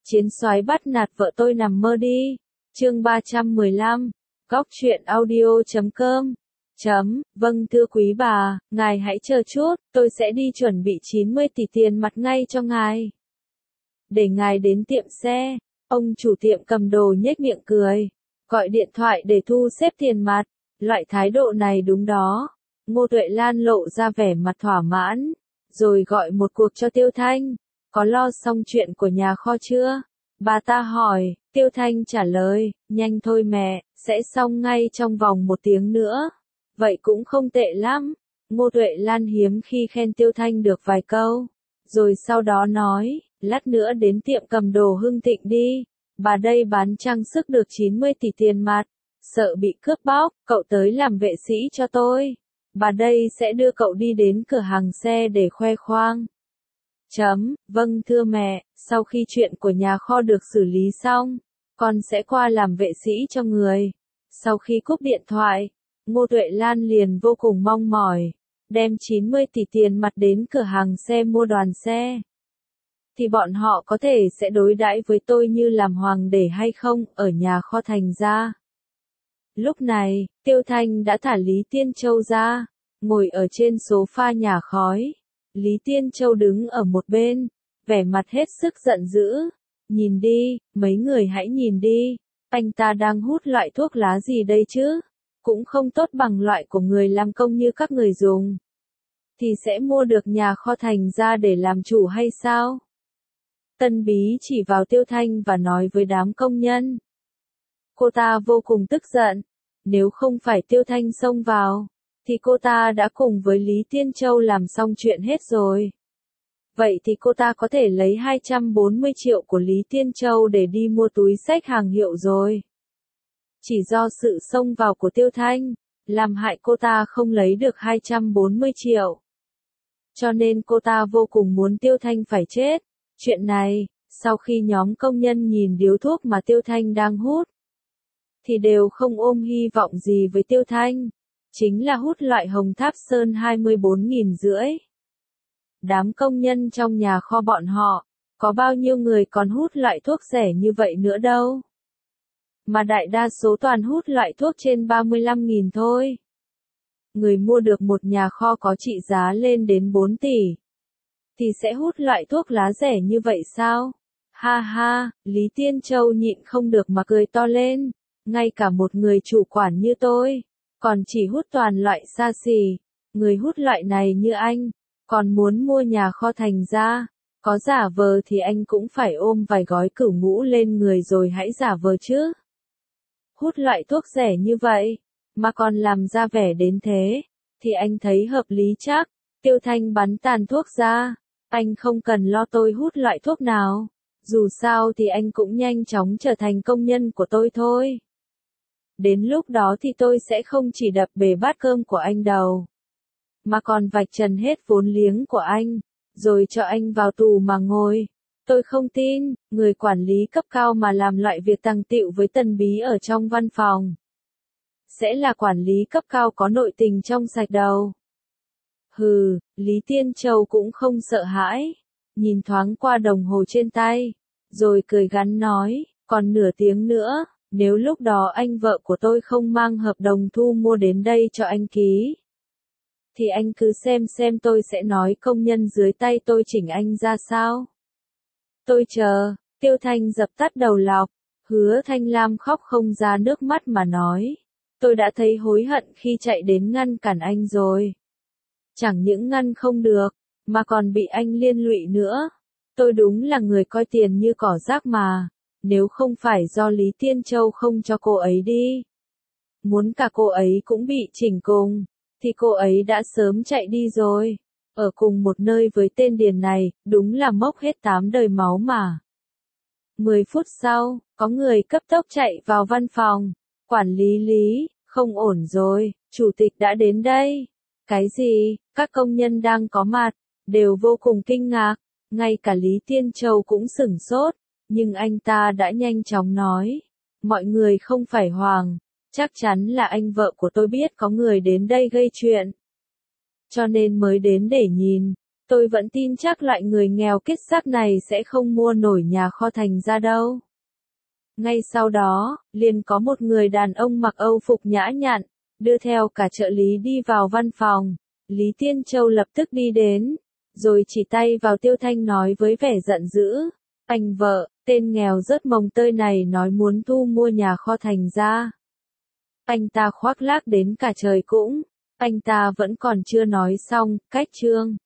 Chiến soái bắt nạt vợ tôi nằm mơ đi. Chương 315. Góc truyện audio.com. Vâng thưa quý bà, ngài hãy chờ chút, tôi sẽ đi chuẩn bị 90 tỷ tiền mặt ngay cho ngài. Để ngài đến tiệm xe, ông chủ tiệm cầm đồ nhếch miệng cười, gọi điện thoại để thu xếp tiền mặt. Loại thái độ này đúng đó. Ngô Tuệ Lan lộ ra vẻ mặt thỏa mãn, rồi gọi một cuộc cho Tiêu Thanh. Có lo xong chuyện của nhà kho chưa? Bà ta hỏi. Tiêu Thanh trả lời, nhanh thôi mẹ, sẽ xong ngay trong vòng 1 tiếng nữa. Vậy cũng không tệ lắm. Ngô Tuệ Lan hiếm khi khen Tiêu Thanh được vài câu, rồi sau đó nói, lát nữa đến tiệm cầm đồ Hưng Thịnh đi. Bà đây bán trang sức được 90 tỷ tiền mặt, sợ bị cướp bóc, cậu tới làm vệ sĩ cho tôi. Bà đây sẽ đưa cậu đi đến cửa hàng xe để khoe khoang. Vâng thưa mẹ, sau khi chuyện của nhà kho được xử lý xong, con sẽ qua làm vệ sĩ cho người. Sau khi cúp điện thoại, Ngô Tuệ Lan liền vô cùng mong mỏi, đem 90 tỷ tiền mặt đến cửa hàng xe mua đoàn xe. Thì bọn họ có thể sẽ đối đãi với tôi như làm hoàng để hay không, ở nhà kho Thành ra. Lúc này, Tiêu Thanh đã thả Lý Tiên Châu ra, ngồi ở trên sofa nhà khói. Lý Tiên Châu đứng ở một bên, vẻ mặt hết sức giận dữ. Nhìn đi, mấy người hãy nhìn đi, anh ta đang hút loại thuốc lá gì đây chứ? Cũng không tốt bằng loại của người làm công như các người dùng. Thì sẽ mua được nhà kho Thành ra để làm chủ hay sao? Tân Bí chỉ vào Tiêu Thanh và nói với đám công nhân. Cô ta vô cùng tức giận, nếu không phải Tiêu Thanh xông vào, thì cô ta đã cùng với Lý Tiên Châu làm xong chuyện hết rồi. Vậy thì cô ta có thể lấy 240 triệu của Lý Tiên Châu để đi mua túi xách hàng hiệu rồi. Chỉ do sự xông vào của Tiêu Thanh, làm hại cô ta không lấy được 240 triệu. Cho nên cô ta vô cùng muốn Tiêu Thanh phải chết. Chuyện này, sau khi nhóm công nhân nhìn điếu thuốc mà Tiêu Thanh đang hút, thì đều không ôm hy vọng gì với Tiêu Thanh. Chính là hút loại Hồng Tháp Sơn 24.500. Đám công nhân trong nhà kho bọn họ, có bao nhiêu người còn hút loại thuốc rẻ như vậy nữa đâu. Mà đại đa số toàn hút loại thuốc trên 35.000 thôi. Người mua được một nhà kho có trị giá lên đến 4 tỷ. Thì sẽ hút loại thuốc lá rẻ như vậy sao? Ha ha, Lý Tiên Châu nhịn không được mà cười to lên. Ngay cả một người chủ quản như tôi, còn chỉ hút toàn loại xa xỉ. Người hút loại này như anh, còn muốn mua nhà kho Thành ra, có giả vờ thì anh cũng phải ôm vài gói cửu ngũ lên người rồi hãy giả vờ chứ. Hút loại thuốc rẻ như vậy, mà còn làm ra vẻ đến thế, thì anh thấy hợp lý chắc. Tiêu Thanh bắn tàn thuốc ra, anh không cần lo tôi hút loại thuốc nào, dù sao thì anh cũng nhanh chóng trở thành công nhân của tôi thôi. Đến lúc đó thì tôi sẽ không chỉ đập bể bát cơm của anh đâu, mà còn vạch trần hết vốn liếng của anh, rồi cho anh vào tù mà ngồi. Tôi không tin, người quản lý cấp cao mà làm loại việc tàng tịu với Tân Bí ở trong văn phòng, sẽ là quản lý cấp cao có nội tình trong sạch đâu. Hừ, Lý Tiên Châu cũng không sợ hãi, nhìn thoáng qua đồng hồ trên tay, rồi cười gắn nói, còn nửa tiếng nữa, nếu lúc đó anh vợ của tôi không mang hợp đồng thu mua đến đây cho anh ký, thì anh cứ xem tôi sẽ nói công nhân dưới tay tôi chỉnh anh ra sao. Tôi chờ. Tiêu Thanh dập tắt đầu lọc, Hứa Thanh Lam khóc không ra nước mắt mà nói, tôi đã thấy hối hận khi chạy đến ngăn cản anh rồi. Chẳng những ngăn không được, mà còn bị anh liên lụy nữa. Tôi đúng là người coi tiền như cỏ rác mà, nếu không phải do Lý Tiên Châu không cho cô ấy đi, muốn cả cô ấy cũng bị chỉnh cùng, thì cô ấy đã sớm chạy đi rồi. Ở cùng một nơi với tên điền này, đúng là mốc hết 8 đời máu mà. 10 phút sau, có người cấp tốc chạy vào văn phòng. Quản lý Lý, không ổn rồi, chủ tịch đã đến đây. Cái gì? Các công nhân đang có mặt, đều vô cùng kinh ngạc. Ngay cả Lý Tiên Châu cũng sửng sốt, nhưng anh ta đã nhanh chóng nói. Mọi người không phải hoàng, chắc chắn là anh vợ của tôi biết có người đến đây gây chuyện, cho nên mới đến để nhìn. Tôi vẫn tin chắc loại người nghèo kiết xác này sẽ không mua nổi nhà kho Thành ra đâu. Ngay sau đó, liền có một người đàn ông mặc Âu phục nhã nhặn, đưa theo cả trợ lý đi vào văn phòng. Lý Tiên Châu lập tức đi đến, rồi chỉ tay vào Tiêu Thanh nói với vẻ giận dữ. Anh vợ, tên nghèo rớt mồng tơi này nói muốn thu mua nhà kho Thành ra. Anh ta khoác lác đến cả trời cũng. Anh ta vẫn còn chưa nói xong, cách chương.